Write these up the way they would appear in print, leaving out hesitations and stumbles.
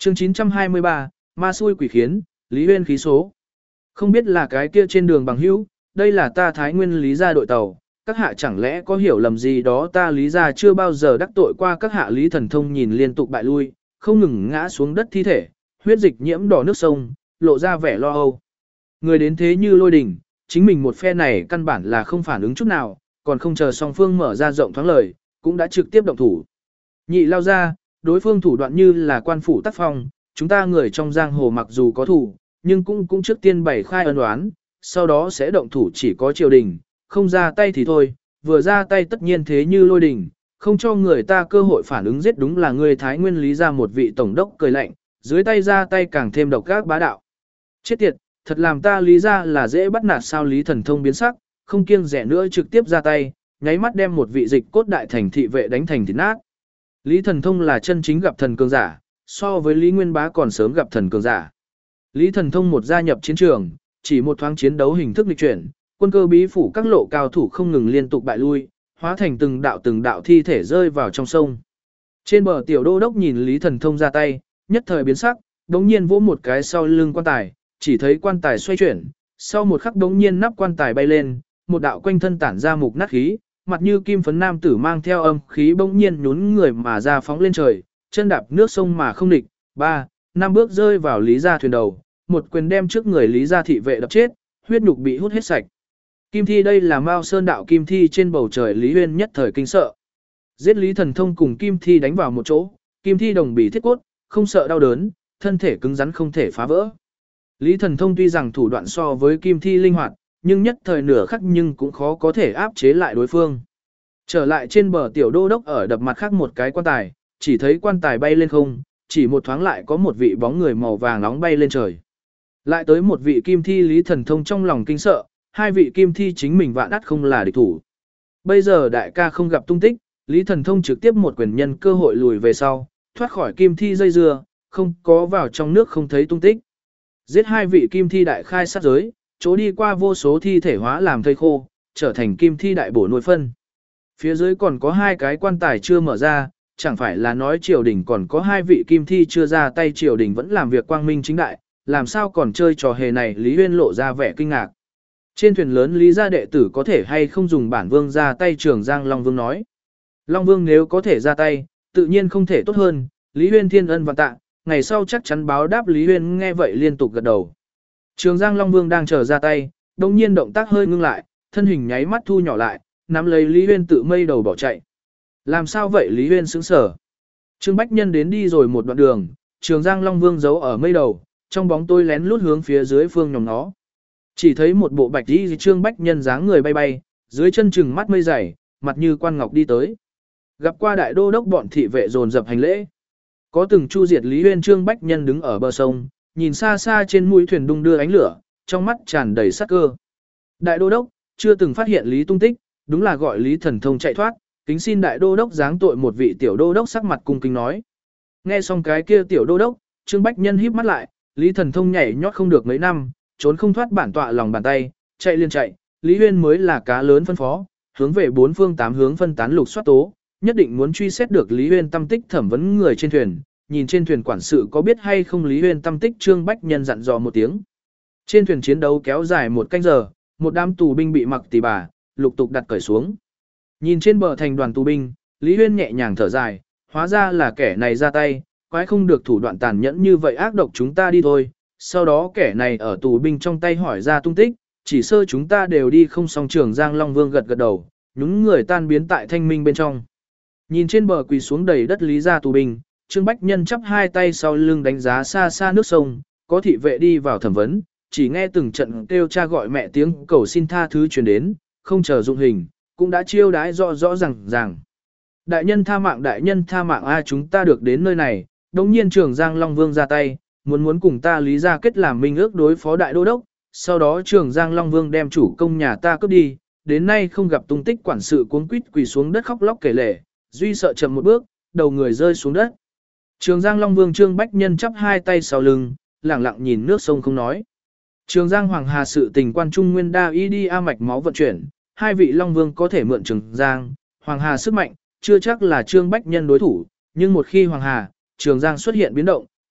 Chương 923, ma xui quỷ khiến, Lý Huyên khí số. Không biết là cái kia trên đường bằng hữu, đây là ta Thái Nguyên Lý gia đội tàu, các hạ chẳng lẽ có hiểu lầm gì đó, ta Lý gia chưa bao giờ đắc tội qua các hạ. Lý Thần Thông nhìn liên tục bại lui, không ngừng ngã xuống đất thi thể, huyết dịch nhiễm đỏ nước sông, lộ ra vẻ lo âu. Người đến thế như lôi đình, chính mình một phe này căn bản là không phản ứng chút nào, còn không chờ song phương mở ra rộng thoáng lời, cũng đã trực tiếp động thủ. Nhị lao ra, đối phương thủ đoạn như là quan phủ tác phong, chúng ta người trong giang hồ mặc dù có thủ, nhưng cũng trước tiên bày khai ân oán, sau đó sẽ động thủ, chỉ có triều đình, không ra tay thì thôi, vừa ra tay tất nhiên thế như lôi đình, không cho người ta cơ hội phản ứng, giết đúng là người Thái Nguyên Lý ra một vị tổng đốc cười lạnh, dưới tay ra tay càng thêm độc ác bá đạo. Chết tiệt, thật làm ta Lý ra là dễ bắt nạt sao? Lý Thần Thông biến sắc, không kiêng dè nữa trực tiếp ra tay, nháy mắt đem một vị dịch cốt đại thành thị vệ đánh thành thịt nát. Lý Thần Thông là chân chính gặp thần cường giả, so với Lý Nguyên Bá còn sớm gặp thần cường giả. Lý Thần Thông một gia nhập chiến trường, chỉ một thoáng chiến đấu hình thức nghịch chuyển, quân cơ bí phủ các lộ cao thủ không ngừng liên tục bại lui, hóa thành từng đạo thi thể rơi vào trong sông. Trên bờ tiểu đô đốc nhìn Lý Thần Thông ra tay, nhất thời biến sắc, đống nhiên vỗ một cái sau lưng quan tài, chỉ thấy quan tài xoay chuyển, sau một khắc đống nhiên nắp quan tài bay lên, một đạo quanh thân tản ra mục nát khí, mặt như kim phấn nam tử mang theo âm khí bỗng nhiên nhún người mà ra phóng lên trời, chân đạp nước sông mà không địch, 3, 5 bước rơi vào Lý gia thuyền đầu, một quyền đem trước người Lý gia thị vệ đập chết, huyết nhục bị hút hết sạch. Kim thi, đây là Mao Sơn đạo kim thi trên bầu trời. Lý Huyên nhất thời kinh sợ. Giết Lý Thần Thông cùng kim thi đánh vào một chỗ, kim thi đồng bì thiết cốt, không sợ đau đớn, thân thể cứng rắn không thể phá vỡ. Lý Thần Thông tuy rằng thủ đoạn so với kim thi linh hoạt, nhưng nhất thời nửa khắc nhưng cũng khó có thể áp chế lại đối phương. Trở lại trên bờ tiểu đô đốc ở đập mặt khác một cái quan tài, chỉ thấy quan tài bay lên không, chỉ một thoáng lại có một vị bóng người màu vàng nóng bay lên trời. Lại tới một vị kim thi. Lý Thần Thông trong lòng kinh sợ, hai vị kim thi chính mình vạn đắt không là địch thủ. Bây giờ đại ca không gặp tung tích, Lý Thần Thông trực tiếp một quyền nhân cơ hội lùi về sau, thoát khỏi kim thi dây dưa, không có vào trong nước không thấy tung tích. Giết hai vị kim thi đại khai sát giới, chỗ đi qua vô số thi thể hóa làm thây khô, trở thành kim thi đại bổ nuôi phân. Phía dưới còn có hai cái quan tài chưa mở ra, chẳng phải là nói triều đình còn có hai vị kim thi chưa ra tay, triều đình vẫn làm việc quang minh chính đại, làm sao còn chơi trò hề này? Lý Huyên lộ ra vẻ kinh ngạc. Trên thuyền lớn Lý gia đệ tử có thể hay không dùng bản vương ra tay? Trường Giang Long Vương nói. Long Vương nếu có thể ra tay, tự nhiên không thể tốt hơn. Lý Huyên thiên ân vạn tạ, ngày sau chắc chắn báo đáp. Lý Huyên nghe vậy liên tục gật đầu. Trường Giang Long Vương đang chờ ra tay, đồng nhiên động tác hơi ngưng lại, thân hình nháy mắt thu nhỏ lại, nắm lấy Lý Huyên tự mây đầu bỏ chạy. Làm sao vậy? Lý Huyên sững sờ. Trương Bách Nhân đến đi rồi một đoạn đường, Trường Giang Long Vương giấu ở mây đầu, trong bóng tôi lén lút hướng phía dưới phương nhòm nó. Chỉ thấy một bộ bạch y Trương Bách Nhân dáng người bay bay, dưới chân chừng mắt mây dày, mặt như quan ngọc đi tới. Gặp qua đại đô đốc, bọn thị vệ dồn dập hành lễ. Có từng chu diệt Lý Huyên. Trương Bách Nhân đứng ở bờ sông, nhìn xa xa trên mũi thuyền đung đưa ánh lửa, trong mắt tràn đầy sát cơ. Đại đô đốc chưa từng phát hiện Lý tung tích, đúng là gọi Lý Thần Thông chạy thoát, kính xin đại đô đốc giáng tội. một vị tiểu đô đốc sắc mặt cung kính nói. Nghe xong cái kia tiểu đô đốc, Trương Bách Nhân híp mắt lại, Lý Thần Thông nhảy nhót không được mấy năm, trốn không thoát bản tọa lòng bàn tay, chạy liên chạy, Lý Huyên mới là cá lớn phân phó, hướng về bốn phương tám hướng phân tán lục soát tố, nhất định muốn truy xét được Lý Huyên tâm tích, thẩm vấn người trên thuyền, nhìn trên thuyền quản sự có biết hay không Lý Huyên tâm tích. Trương Bách Nhân dặn dò một tiếng. Trên thuyền chiến đấu kéo dài một canh giờ, một đám tù binh bị mặc tỉ bà, lục tục đặt cởi xuống. Nhìn trên bờ thành đoàn tù binh, Lý Huyên nhẹ nhàng thở dài, hóa ra là kẻ này ra tay, quái không được thủ đoạn tàn nhẫn như vậy ác độc, chúng ta đi thôi. Sau đó kẻ này ở tù binh trong tay hỏi ra tung tích, chỉ sơ chúng ta đều đi không xong. Trường Giang Long Vương gật gật đầu, nhúng người tan biến tại thanh minh bên trong. Nhìn trên bờ quỳ xuống đầy đất Lý gia tù binh, Trương Bách Nhân chắp hai tay sau lưng đánh giá xa xa nước sông, có thị vệ đi vào thẩm vấn, chỉ nghe từng trận kêu cha gọi mẹ tiếng cầu xin tha thứ truyền đến, không chờ dụng hình, cũng đã chiêu đãi rõ rõ ràng. Đại nhân tha mạng a, chúng ta được đến nơi này. Đống nhiên Trường Giang Long Vương ra tay, muốn cùng ta Lý gia kết làm minh ước đối phó đại đô đốc, sau đó Trường Giang Long Vương đem chủ công nhà ta cướp đi, đến nay không gặp tung tích. Quản sự cuống quýt quỳ xuống đất khóc lóc kể lể, duy sợ chậm một bước, đầu người rơi xuống đất. Trường Giang Long Vương Trương Bách Nhân chắp hai tay sau lưng, lặng lặng nhìn nước sông không nói. Trường Giang Hoàng Hà sự tình quan trung nguyên đa y đi a mạch máu vận chuyển, hai vị Long Vương có thể mượn Trường Giang, Hoàng Hà sức mạnh, chưa chắc là Trương Bách Nhân đối thủ, nhưng một khi Hoàng Hà, Trường Giang xuất hiện biến động,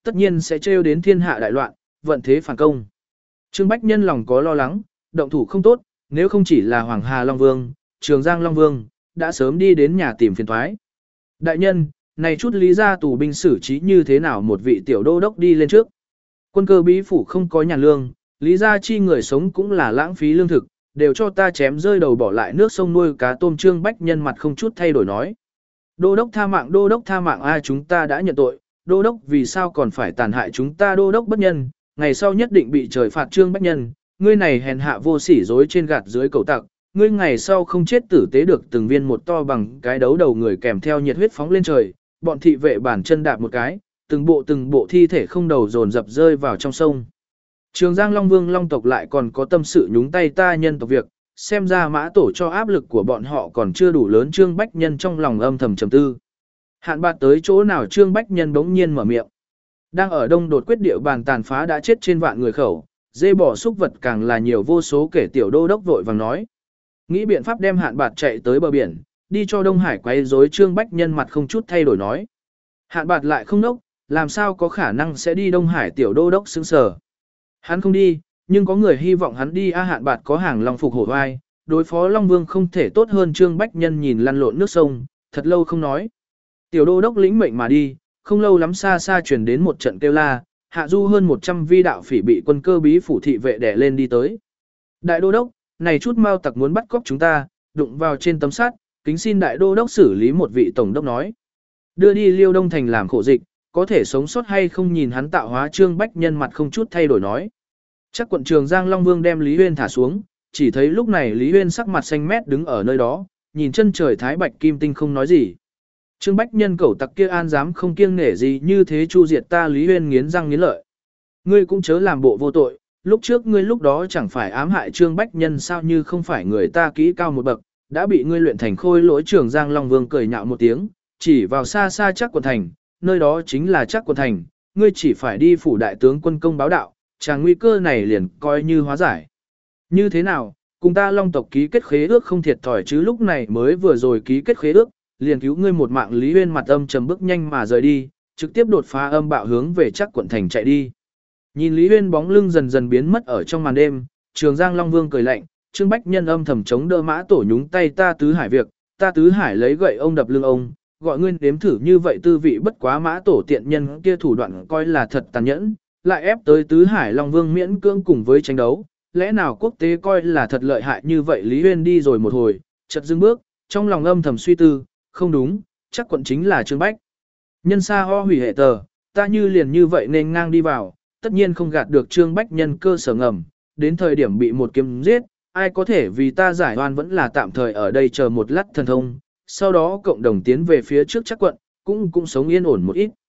tất nhiên sẽ trêu đến thiên hạ đại loạn, vận thế phản công. Trương Bách Nhân lòng có lo lắng, động thủ không tốt, nếu không chỉ là Hoàng Hà Long Vương, Trường Giang Long Vương, đã sớm đi đến nhà tìm phiền thoái. Đại nhân, này chút lý gia tù binh xử trí như thế nào, một vị tiểu đô đốc đi lên trước. Quân cơ bí phủ không có nhà lương, lý gia chi người sống cũng là lãng phí lương thực, đều cho ta chém rơi đầu bỏ lại nước sông nuôi cá tôm. Trương Bách Nhân mặt không chút thay đổi nói. Đô đốc tha mạng a, chúng ta đã nhận tội, đô đốc vì sao còn phải tàn hại chúng ta, đô đốc bất nhân, ngày sau nhất định bị trời phạt. Trương Bách Nhân, ngươi này hèn hạ vô sỉ, dối trên gạt dưới cầu tặc, ngươi ngày sau không chết tử tế được. Từng viên một to bằng cái đấu đầu người kèm theo nhiệt huyết phóng lên trời, bọn thị vệ bản chân đạp một cái, từng bộ thi thể không đầu dồn dập rơi vào trong sông. Trường Giang Long Vương Long tộc lại còn có tâm sự nhúng tay ta nhân tộc việc, xem ra Mã Tổ cho áp lực của bọn họ còn chưa đủ lớn. Trương Bách Nhân trong lòng âm thầm trầm tư. Hạn Bạt tới chỗ nào, Trương Bách Nhân bỗng nhiên mở miệng. Đang ở Đông đột quyết địa bàn tàn phá đã chết trên vạn người khẩu, dê bò súc vật càng là nhiều vô số kể. Tiểu đô đốc vội vàng nói. Nghĩ biện pháp đem Hạn Bạt chạy tới bờ biển, đi cho Đông Hải quấy rối. Trương Bách Nhân mặt không chút thay đổi nói. Hạn Bạt lại không nốc, làm sao có khả năng sẽ đi Đông Hải. Tiểu đô đốc sững sờ. Hắn không đi, nhưng có người hy vọng hắn đi. Hạn Bạt có hàng long phục hổ vai, đối phó Long Vương không thể tốt hơn. Trương Bách Nhân nhìn lăn lộn nước sông, thật lâu không nói. Tiểu đô đốc lĩnh mệnh mà đi, không lâu lắm xa xa truyền đến một trận kêu la, hạ du hơn 100 vi đạo phỉ bị quân cơ bí phủ thị vệ đè lên đi tới. Đại đô đốc, này chút mao tặc muốn bắt cóc chúng ta, đụng vào trên tấm sắt, kính xin đại đô đốc xử lý. Một vị tổng đốc nói. Đưa đi Liêu Đông Thành làm khổ dịch, có thể sống sót hay không nhìn hắn tạo hóa. Trương Bách Nhân mặt không chút thay đổi nói. Chắc quận Trường Giang Long Vương đem Lý Huyên thả xuống, chỉ thấy lúc này Lý Huyên sắc mặt xanh mét đứng ở nơi đó, nhìn chân trời thái bạch kim tinh không nói gì. Trương Bách Nhân cẩu tặc kia an dám không kiêng nể gì như thế chu diệt ta. Lý Huyên nghiến răng nghiến lợi. Ngươi cũng chớ làm bộ vô tội, lúc trước ngươi lúc đó chẳng phải ám hại Trương Bách Nhân sao, như không phải người ta kỹ cao một bậc, đã bị ngươi luyện thành khôi lỗi. Trường Giang Long Vương cười nhạo một tiếng, chỉ vào xa xa Chắc quận thành, nơi đó chính là Chắc quận thành, ngươi chỉ phải đi phủ đại tướng quân công báo đạo, chàng nguy cơ này liền coi như hóa giải. Như thế nào, cùng ta Long tộc ký kết khế ước không thiệt thòi chứ, lúc này mới vừa rồi ký kết khế ước, liền cứu ngươi một mạng. Lý Huyên mặt âm trầm bước nhanh mà rời đi, trực tiếp đột phá âm bạo hướng về Chắc quận thành chạy đi. Nhìn Lý Huyên bóng lưng dần dần biến mất ở trong màn đêm, Trường Giang Long Vương cười lạnh, Trương Bách Nhân âm thầm chống đỡ Mã Tổ nhúng tay ta Tứ Hải việc, ta Tứ Hải lấy gậy ông đập lưng ông, gọi ngươi nếm thử như vậy tư vị. Bất quá Mã Tổ tiện nhân kia thủ đoạn coi là thật tàn nhẫn, lại ép tới Tứ Hải Long Vương miễn cưỡng cùng với tranh đấu, lẽ nào quốc tế coi là thật lợi hại như vậy. Lý Huyên đi rồi một hồi, chợt dừng bước, trong lòng âm thầm suy tư, không đúng, chắc quận chính là Trương Bách Nhân xa ho hủy hệ tờ, ta như liền như vậy nên ngang đi vào, tất nhiên không gạt được Trương Bách Nhân cơ sở ngầm, đến thời điểm bị một kiếm giết, ai có thể vì ta giải oan, vẫn là tạm thời ở đây chờ một lát thần thông, sau đó cộng đồng tiến về phía trước Chắc quận, cũng sống yên ổn một ít.